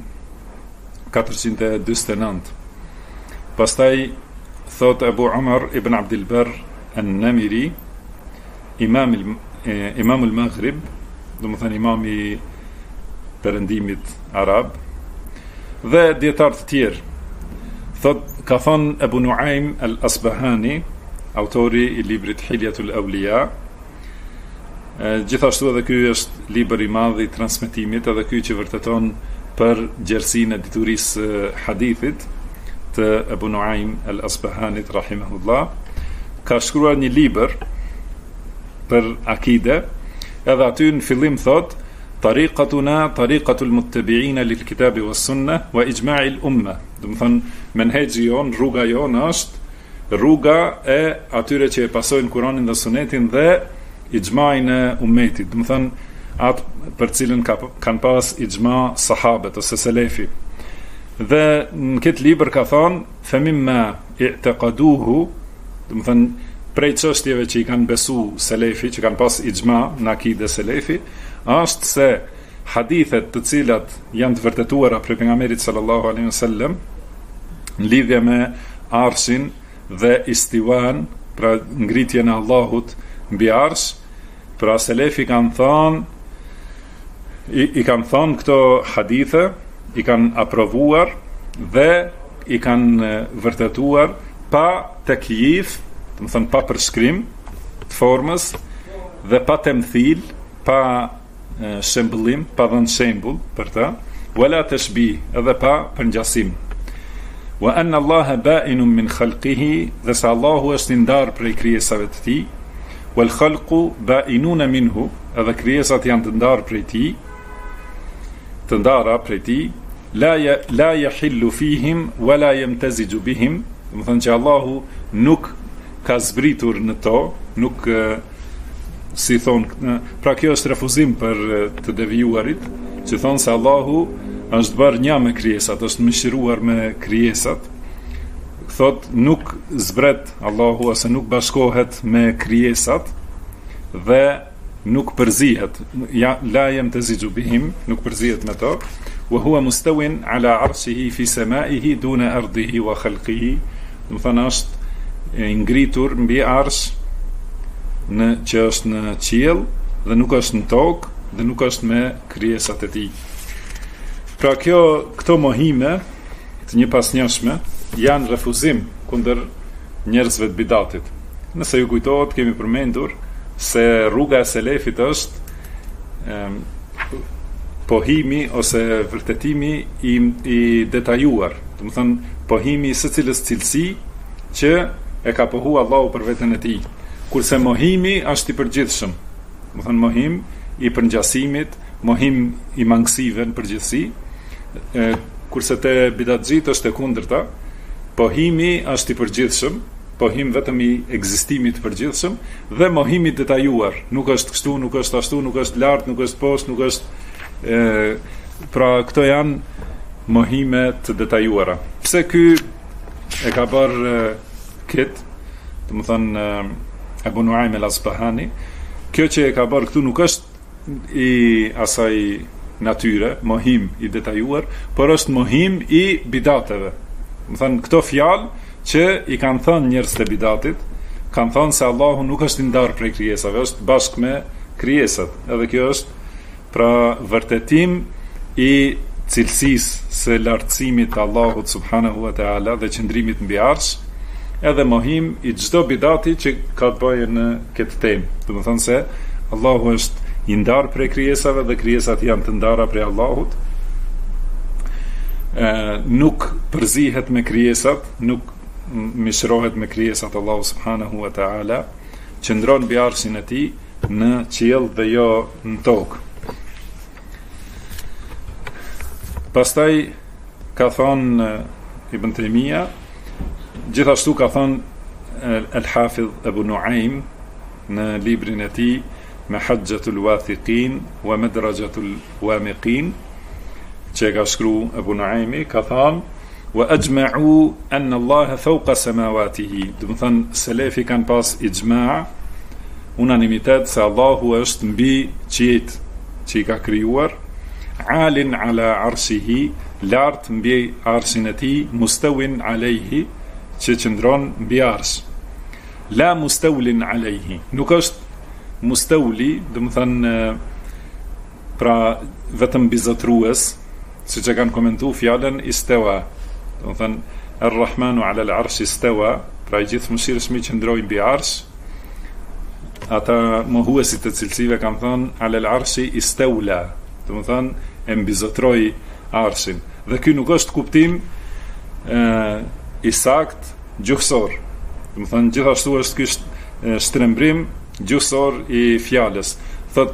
449. Pastaj thot Abu Umar ibn Abdul Barr an-Namiri, imam al-Maghrib, do të thënë imam i perëndimit arab, dhe dietar të tjerë. Thot, ka thënë Abu Nuaim al-Asbahani, autori i librit Hilyatul Awliya. Gjithashtu edhe ky është libër i madh i transmetimit, edhe ky që vërteton për gjersinë e diturisë hadithit të Abu Nuaim al-Asbahanit rahimahullah. Ka shkruar një libër për akide, edhe aty në fillim thot tariqatuna tariqatul muttabi'ina lil kitabi was sunnah wa ijma'il umma. Do të thonë, menhexhi jon, rruga jon është rruga e atyre që e pasojnë Kur'anin dhe Sunetin dhe ijma'in e ummetit. Do të thonë, atë për cilën kanë pas ijma sahabët ose selefi. Dhe në këtë libër ka thonë femimma i'taqaduhu, do të thonë, prej çështjeve që i kanë besu selefi, që kanë pas ijma në akide selefi, është se hadithet të cilat janë të vërtetuara prej pejgamberit sallallahu alaihi wasallam në lidhje me arshin dhe istiwan, pra ngritjen e Allahut mbi arsh, pra selefi kanë thënë, i kanë thënë këto hadithe, i kanë aprovuar dhe i kanë vërtetuar pa takyif, do të thonë pa përshkrim të formës dhe pa temthil, pa shembullim, pa dhënë shembull për ta, wala tashbih, edhe pa përngjasim. Wa anna Allaha ba'inun min khalqihi, dhe se Allahu është i ndarë prej krijesave të tij, wal khalqu ba'inuna minhu, edhe krijesat janë të ndarë prej tij, të ndara prej tij, la yahillu fihim wala yamtaziju bihim, do të thonë që Allahu nuk ka zbritur në to, nuk si thon, pra kjo është refuzim për të devijuarit, që thonë se Allahu është bërë një me krijesat, është mëshiruar me krijesat. Thot nuk zbret Allahu ose nuk bashkohet me krijesat dhe nuk përzihet, la yamtaziju bihim, nuk përzihet me to. Wa huwa mustawin ala arshihi fi samaihi duna ardihi wa khalqihi, do të thonë është ngritur mbi arsh që është në qiell dhe nuk është në tokë dhe nuk është me krijesat e tij. Pra këto mohime të njëpasnjëshme janë refuzim kundër njerëzve të bidatit. Nëse ju kujtohet, kemi përmendur se rruga e selefit është pohimi ose vërtetimi i detajuar, do të thënë pohimi së cilës cilësi që e ka pohu Allahu për veten e tij. Kurse mohimi është i përgjithshëm, do të thënë mohim i përngjasimit, mohim i mangësive në përgjithësi, kurse te bidatxhit është e kundërta, pohimi është i përgjithshëm, pohim vetëm i ekzistimit të përgjithshëm, dhe mohimi detajuar, nuk është kështu, nuk është ashtu, nuk është lart, nuk është poshtë, nuk është pra këto janë mohime të detajuara. Pse ky e ka bërë këtë, do të thënë Abu Nuaym al-Asbahani, kjo që e ka bërë këtu nuk është i asaj natyre, mohim i detajuar, por është mohim i bidateve. Do të thënë këto fjalë që i kanë thënë njerëz të bidatit, kanë thënë se Allahu nuk është i ndarë prej krijesave, është bashkë me krijesat. Edhe kjo është pra vërtetim i cilësisë së lartësimit të Allahut subhanahu wa taala dhe qëndrimit mbi arsh, edhe mohim i çdo bidati që ka të bëjë në këtë temë. Do të thonë se Allahu është i ndarë prej krijesave dhe krijesat janë të ndara prej Allahut. Nuk përzihet me krijesat, nuk mishrohet me krijesat Allahu subhanahu wa taala, qëndron mbi arshin e tij në qiell dhe jo në tokë. Pastaj ka thonë Ibn Taymija, gjithashtu ka thonë Al-Hafidh Abu Nuaym në librin e tij Mahajjatul Wathiqin wa Madrajatul Wamiqin, që ka shkruar Abu Nuaymi, ka thonë wa ajma'u anna Allah fawqa samawatihi, do të thonë selefi kanë pas ijma', unanimitet se Allahu është mbi qiejt që i ka krijuar, alin ala arshihi, lart mbi arshin e tij, mustawin alayhi, që qëndron mbi arsh. La mustawlin alayhi, nuk është mustawli, do të thënë pra vetëm bizotrues, siç e kanë komentuar fjalën istawa, do të thënë Ar-Rahmanu ala al-arshi istawa, pra i gjithë mëshirshmi qëndroi mbi arsh. Ata mohuesit të cilësive kanë thënë ala al-arshi istawla, do të thënë e mbizotroi arshin. Dhe ky nuk është kuptim i sakt gjuhësor. Do të thënë gjithashtu është ky shtrembrim gjuhësor i fjalës. Thot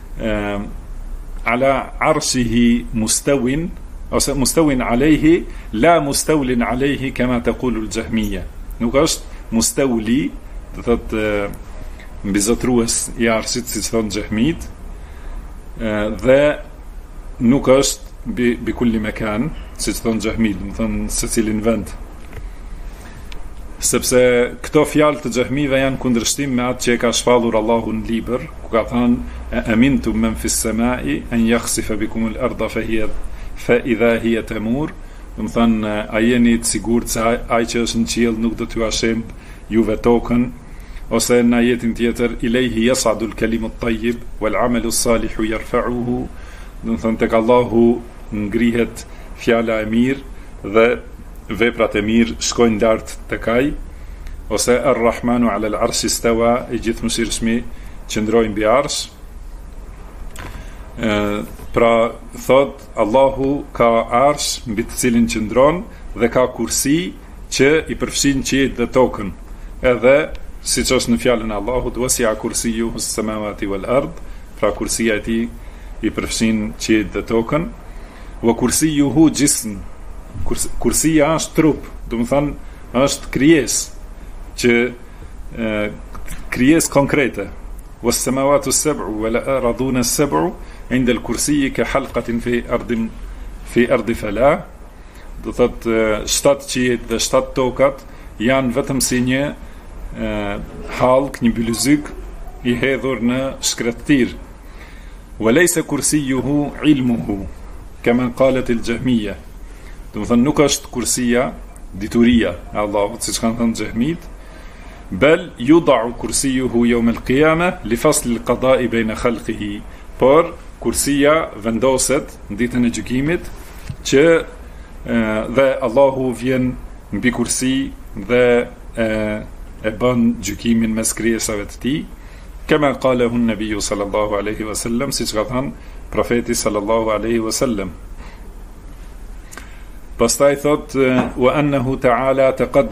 ala arshihi mustawin, ose mustawin alayhi, la mustawlin alayhi kama taqulu al-Jahmiyya. Nuk është mustawli, do thot mbizotrues i arshit, siç thon Jahmit, dhe nuk është bi kulli mekan, siç thon Jahmit, do thon secilin vend. Sepse këto fjalë të Jahmive janë kundërshtim me atë që e ka shpallur Allahu në libër, ku ka thënë amintum men fis samai an yakhsifa bikum al-ardha fa idha hiya tamur, do të thënë a jeni të sigurt se ai që është në qiell nuk do t'ju ashemb juve tokën, ose në ajetin tjetër ilayhi yas'adu al-kalimu at-tayyib wal 'amalu as-salihu yarfa'uhu, do të thënë tek Allahu ngrihet fjala e mirë dhe veprat e mirë shkojnë lart tek ai, ose Ar-Rahmanu 'ala al-'arshi istawa, i gjithëmshirshmi qëndroi mbi arsh. Pra thot Allahu ka arsh mbi të cilin qëndron dhe ka kursi që i përfshin qiejt dhe tokën. Edhe siç është në fjalën e Allahut, wasi'a kursiyuhu as-samawati wal ard pra kursia e tij i përfshin qiejt dhe tokën. Wa kursiyuhu jism, kursia është trup, do të thonë është krijesë që krijesë konkrete. Was samawati as-sab'u wal arduna as-sab'u inda al-kursiyyi ka halqatin fi ardi falah. Do thotë 7 qiejt dhe 7 tokat janë vetëm si një halk, një bylyzyk i hedhur në shkretëtir. Wa laysa kursiyuhu ilmuhu kama qalet al-Jahmiyya. Do të thonë nuk është kursia dituria e Allahut, siç kanë thënë Jahmit, bel yud'u kursiyuhu yawm al-qiyamah li fasl al-qada'i bayna khalqihi. Por kursia vendoset në ditën e gjykimit që dhe Allahu vjen mbi kursi dhe e bën gjykimin mes krijesave të tij, kama qalahu an-nabiy sallallahu alaihi wasallam, siç ka thënë profeti sallallahu alaihi wasallam. Pastaj thot wa annahu ta'ala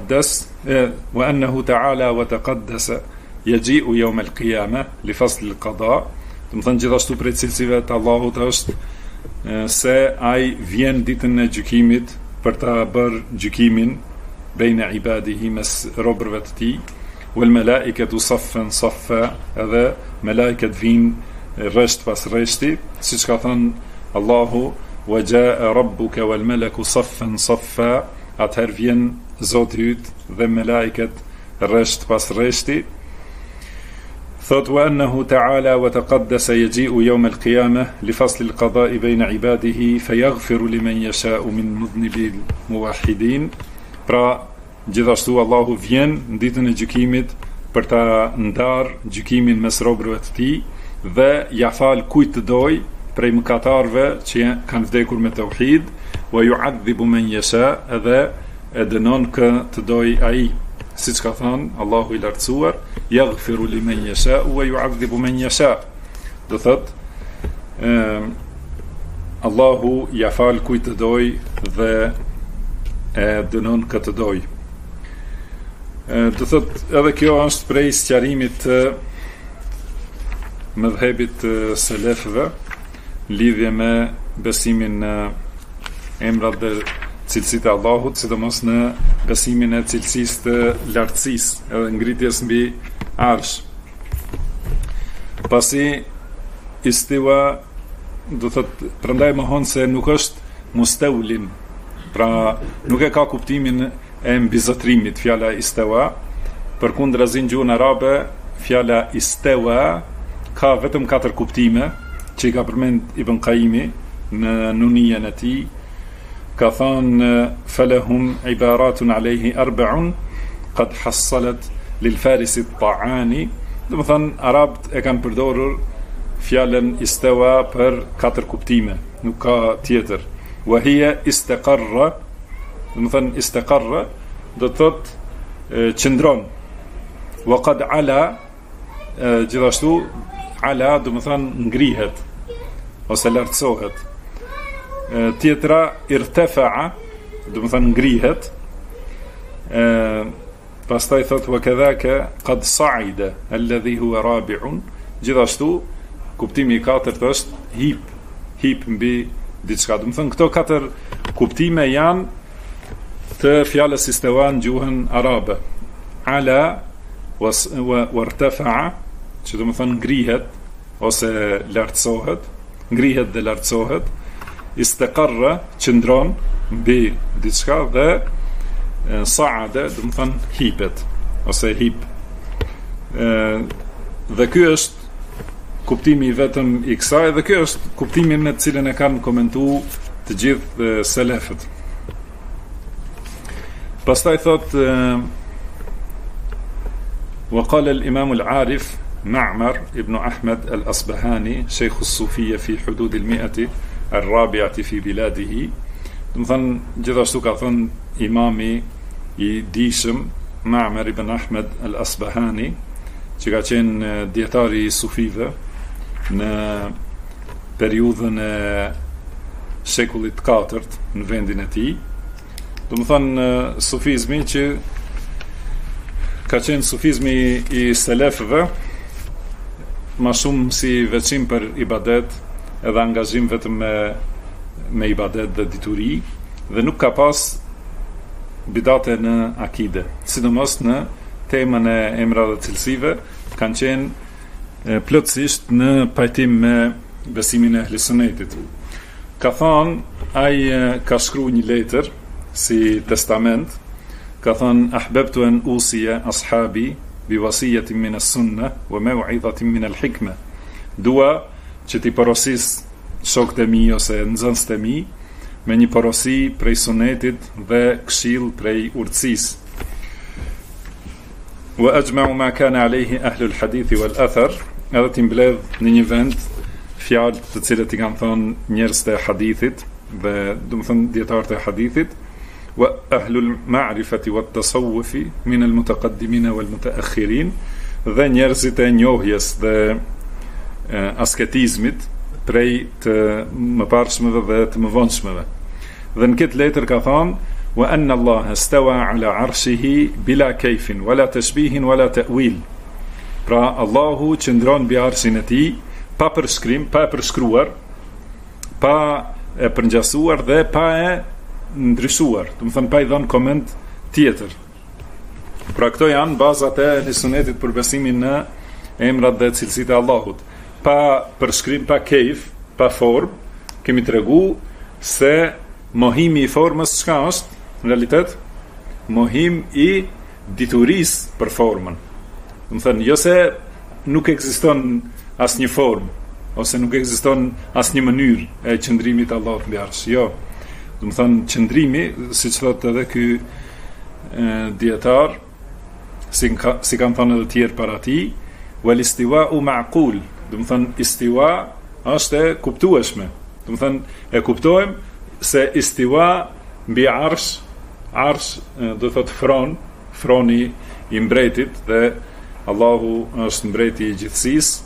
wa taqaddasa yaji'u yawm al-qiyamah li fasl al-qada. Do të thonë gjithashtu prej cilësive të Allahut është se ai vjen ditën e gjykimit për ta bërë gjykimin bejna ibadihi mes robërve të tij, wal malaikatu saffan saffa, edhe melaiket vinë rresht pas rreshti, siç ka thënë Allahu wa jaa rabbuka wal malaku saffan saffa, atëherë vjen Zoti yt dhe melaiket rresht pas rreshti. Thot wa annahu ta'ala wa taqaddasa yaji'u yawm al-qiyamah li fasl al-qada'i bayna ibadihi fayaghfiru liman yasha'u min mudhnibil muwahhidin. Pra gjithashtu Allahu vjen në ditën e gjykimit për ta ndarë gjykimin mes robërve të tij dhe ja fal kujt të doj prej mëkatarëve që kanë vdekur me tauhid, wa yu'adhibu man yasha, edhe e dënon kë të doj ai. Siç ka thënë Allahu i lartësuar, yaghfiru liman yasha wa yu'adhibu man yasha. Do thot Allahu ja fal kujt të doj dhe e dënon këtë doj. Do thot edhe kjo është prej sqarimit të mëdhëbit të selefëve në lidhje me besimin në emrat dhe cilësitë e Allahut, sidomos në besimin e cilësisë të lartësisë edhe ngritjes mbi arsh. Pasi istiwa, do thot, prandaj mohon se nuk është mustaulin, pra nuk e ka kuptimin e mbizotrimit fjala istawa, përkundrazi në gjuhën arabe fjala istawa ka vetëm 4 kuptime që i ka përmend Ibn Qayyimi në nunijen e tij. Ka thënë falahum ibaratun alayhi arba'un qad hassalat lil farisi at-ta'ani. Do të thonë arabët e kanë përdorur fjalën istawa për 4 kuptime, nuk ka tjetër. Wa hiya istaqarra, do të thonë istaqarra do të thotë qëndron. Wa qad ala, gjithashtu ala do të thonë ngrihet ose lartësohet. Tjetra irtafa'a, do të thonë ngrihet. Pastaj thot wa kadhaka qad sa'ida alladhi huwa rabi'un, gjithashtu kuptimi i 4 është hip mbi diçka. Do të thonë këto 4 kuptime janë të fjalës istawa në gjuhën arabe. Ala wa irtafa'a, që do të thonë ngrihet ose lartësohet, ngrihet dhe lartësohet. Istaqarra, qëndron mbi diçka, dhe sa'ada, do të thonë hipet ose hip. Dhe ky është kuptimi vetëm i kësaj, dhe ky është kuptimi me të cilën e kanë komentuar të gjithë selefët. Pastaj thot wa qala al-imam al-arif Ma'mar ibn Ahmed al-Asbahani, shaykh as-sufiyya fi hudud al-mi'ati al-rabi'ati fi biladihi. Do të thonë gjithashtu ka thënë imami i dijshëm Ma'mar ibn Ahmed al-Asbahani, që ka qenë dietari i sufive në periudhën e shekullit 4 në vendin e tij. Do të thonë sufizmi që ka qenë sufizmi i selefëve, ma shumë si veçim për ibadet edhe angazhim vetëm me ibadet dhe dituri, dhe nuk ka pas bidate në akide, sidomos në temën e emra dhe cilësive, kanë qenë plotësisht në pajtim me besimin e ehlisunnetit. Ka thonë, ai ka shkruar një letër si testament, ka thonë, ahbabtu an usiya ashabi bi wasiyatin min as-sunnah wa maw'izatin min al-hikma. Dua që ti porosis shokët e mi ose nxënësit e mi me një porosi prej sunetit dhe këshill prej urtësisë. Wa ajma'u ma kana alayhi ahlu al-hadith wal athar, edhe ti mbledh në një vend fjalë të cilët i kanë thonë njerëzit e hadithit dhe do të thonë dietarët e hadithit, wa ahlu al-ma'rifati wat tasawwufi min al-mutaqaddimin wal mutaakhirin, dhe njerëzit e njohjes dhe asketizmit prej të mëparshmëve dhe të mëvonshmëve. Dhe në këtë letër ka thonë, wa anna Allah stawa ala arshihi bila kayfin wala tashbihin wala ta'wil. Pra Allahu qëndron mbi arshin e tij pa përshkrim, pa përshkruar, pa e përngjasuar dhe pa e ndryshuar, do të thënë pa i dhënë koment tjetër. Pra këto janë bazat e sunetit për besimin në emrat dhe cilësitë e Allahut. Pa përshkrim, pa kejf, pa form, kemi tregu se mohimi i formës çka është? Në realitet, mohim i diturisë për formën. Do të thënë, jo se nuk ekziston asnjë formë, ose nuk ekziston asnjë mënyrë e qëndrimit të Allahut mbi arsh. Jo. Do të thënë, qëndrimi, siç thotë edhe ky dietar, si kanë thënë edhe tjerë para tij, wal istiwa'u ma'qul. Do të thënë, istiwa është e kuptueshme. Do të thënë, e kuptojmë se istiwa mbi arsh do thotë froni i mbretit, dhe Allahu është mbreti i gjithësisë.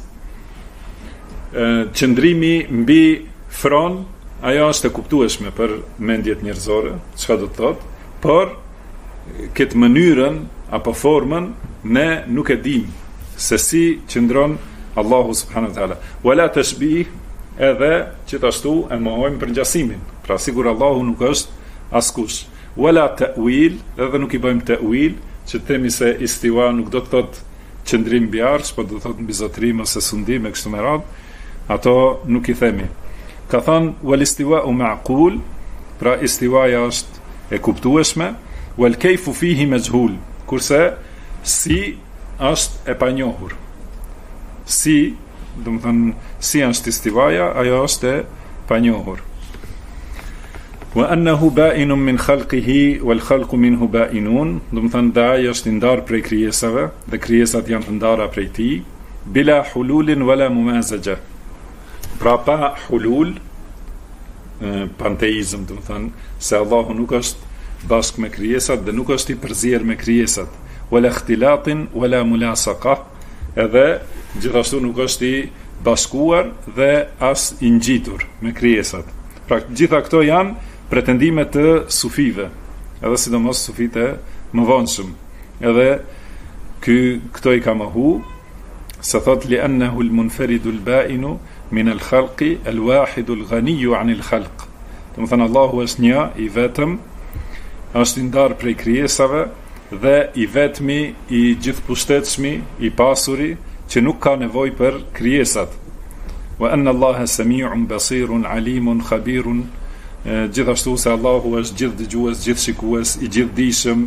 Qëndrimi mbi fron, ajo është e kuptueshme për mendjet njerëzore, çka do të thotë, por këtë mënyrën apo formën ne nuk e dim se si qëndron Allahu subhanahu wa taala. Wala tashbih, edhe gjithashtu e mohojmë për ngjasimin. Pra sigur Allahu nuk është askush. Wala ta'wil, edhe nuk i bëjmë ta'wil, që të themi se istiwa nuk do të thotë qëndrim mbi arsh, por do të thotë mbizotrim ose sundim e kështu me radhë. Ato nuk i themi. Ka thënë wal istiwa'u ma'qul, pra istiwaja është e kuptueshme, wal kayfu fihi majhul, kurse si është e panjohur. Si, do të thënë, si është istiwaja, ajo është e panjohur. Wa annahu ba'inun min khalqihi wal khalqu minhu ba'inun, do të thënë da ai është i ndarë prej krijesave dhe krijesat janë të ndara prej tij, bila hululin wala mumazaja. Pra pa hulul, panteizëm, do të thënë se Allahu nuk është bashkë me krijesat dhe nuk është i përzier me krijesat, wala ikhtilatin wala mulasaqa, edhe gjithashtu nuk është i bashkuar dhe as i ngjitur me krijesat. Pra gjitha këto janë pretendime të sufive, edhe sidomos sufite më vonshëm. Edhe këto i ka mohu, se thot li annahu al-munfaridu al-ba'inu min al-khalqi al-wahidu al-ghaniyu 'an al-khalq. Do të thënë Allahu është një i vetëm, është i ndarë prej krijesave dhe i vetmi, i gjithpustetshmi, i pasuri, që nuk ka nevojë për krijesat. Wa anna Allaha sami'un basirun alimun khabirun, gjithashtu se Allahu është gjithë dëgjues, gjithë shikues, i gjithë dijshëm,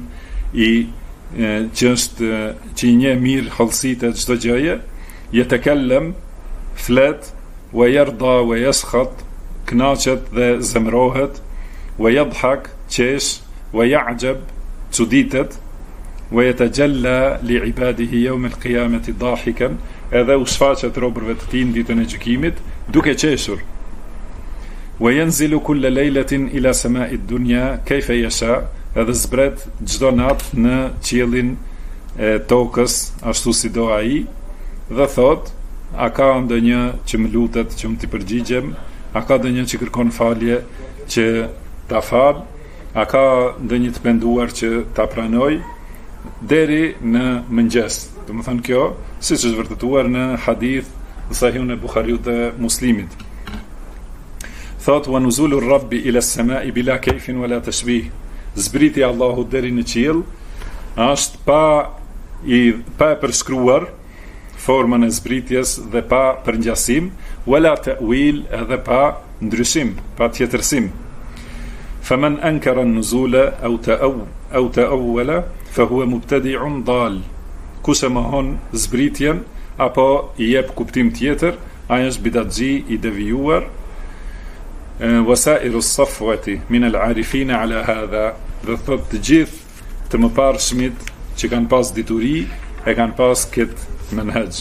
që i njeh mirë hollësitë e çdo gjëje, yetakallem, flet, wa yarda wa yaskhat, kënaqet dhe zemrohet, wa yadhhak, qesh, wa ya'jab, çuditet, wa yatajalla li ibadihi yawm al-qiyamati dahikan, edhe u shfaqet robërve të tij në ditën e gjykimit duke qeshur. Wa yanzilu kulla laylatin ila sama'i ad-dunya kayfa yasha, edhe zbret çdo natë në qiellin e tokës ashtu si do ai, dhe thot, a ka ndonjë që më lutet që më t'i përgjigjem, a ka ndonjë që kërkon falje që ta fal, a ka ndonjë të penduar që ta pranoj, deri në mëngjes. Do të thënë kjo, siç është vërtetuar në hadith në Sahihun e Buhariut dhe Muslimit. Thot wa nuzulur rabbi ila as-sama'i bila kayfin wala tashbih. Zbriti i Allahut deri në qiell është pa e përshkruar formën e zbritjes dhe pa përngjasim, wala ta'wil edhe pa ndryshim, pa tjetërsim. Faman ankara an-nuzula aw ta'awwala fa huwa mubtadi'un dal. Kush e mohon zbritjen apo i jep kuptim tjetër, ai është bidatxhi i devijuar. Wasairu as-safwati min al-arifin ala hadha. Dhe thot të gjithë të mëparshmit që kanë pas dituri e kanë pas këtë menhaj.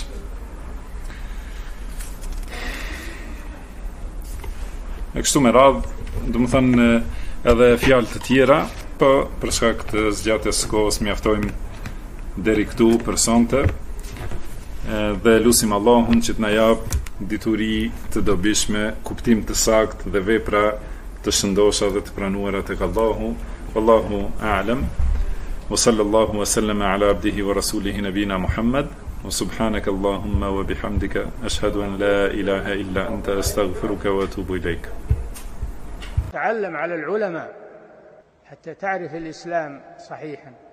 E kështu me radhë, do të thënë edhe fjalë të tjera, po për shkak të zgjatjes së kohës mjaftojmë deri këtu për sonte. Dhe lutim Allahun që të na jap dituri të dobishme, kuptim të saktë dhe vepra të shëndosha dhe të pranuara tek Allahu. Wallahu a'lam. Wa sallallahu wa sallama ala abdihi wa rasulihi nabina Muhammad. Wa subhanaka Allahumma wa bihamdika ashhadu an la ilaha illa anta astaghfiruka wa atubu ilayk. تعلم على العلماء حتى تعرف الإسلام صحيحا.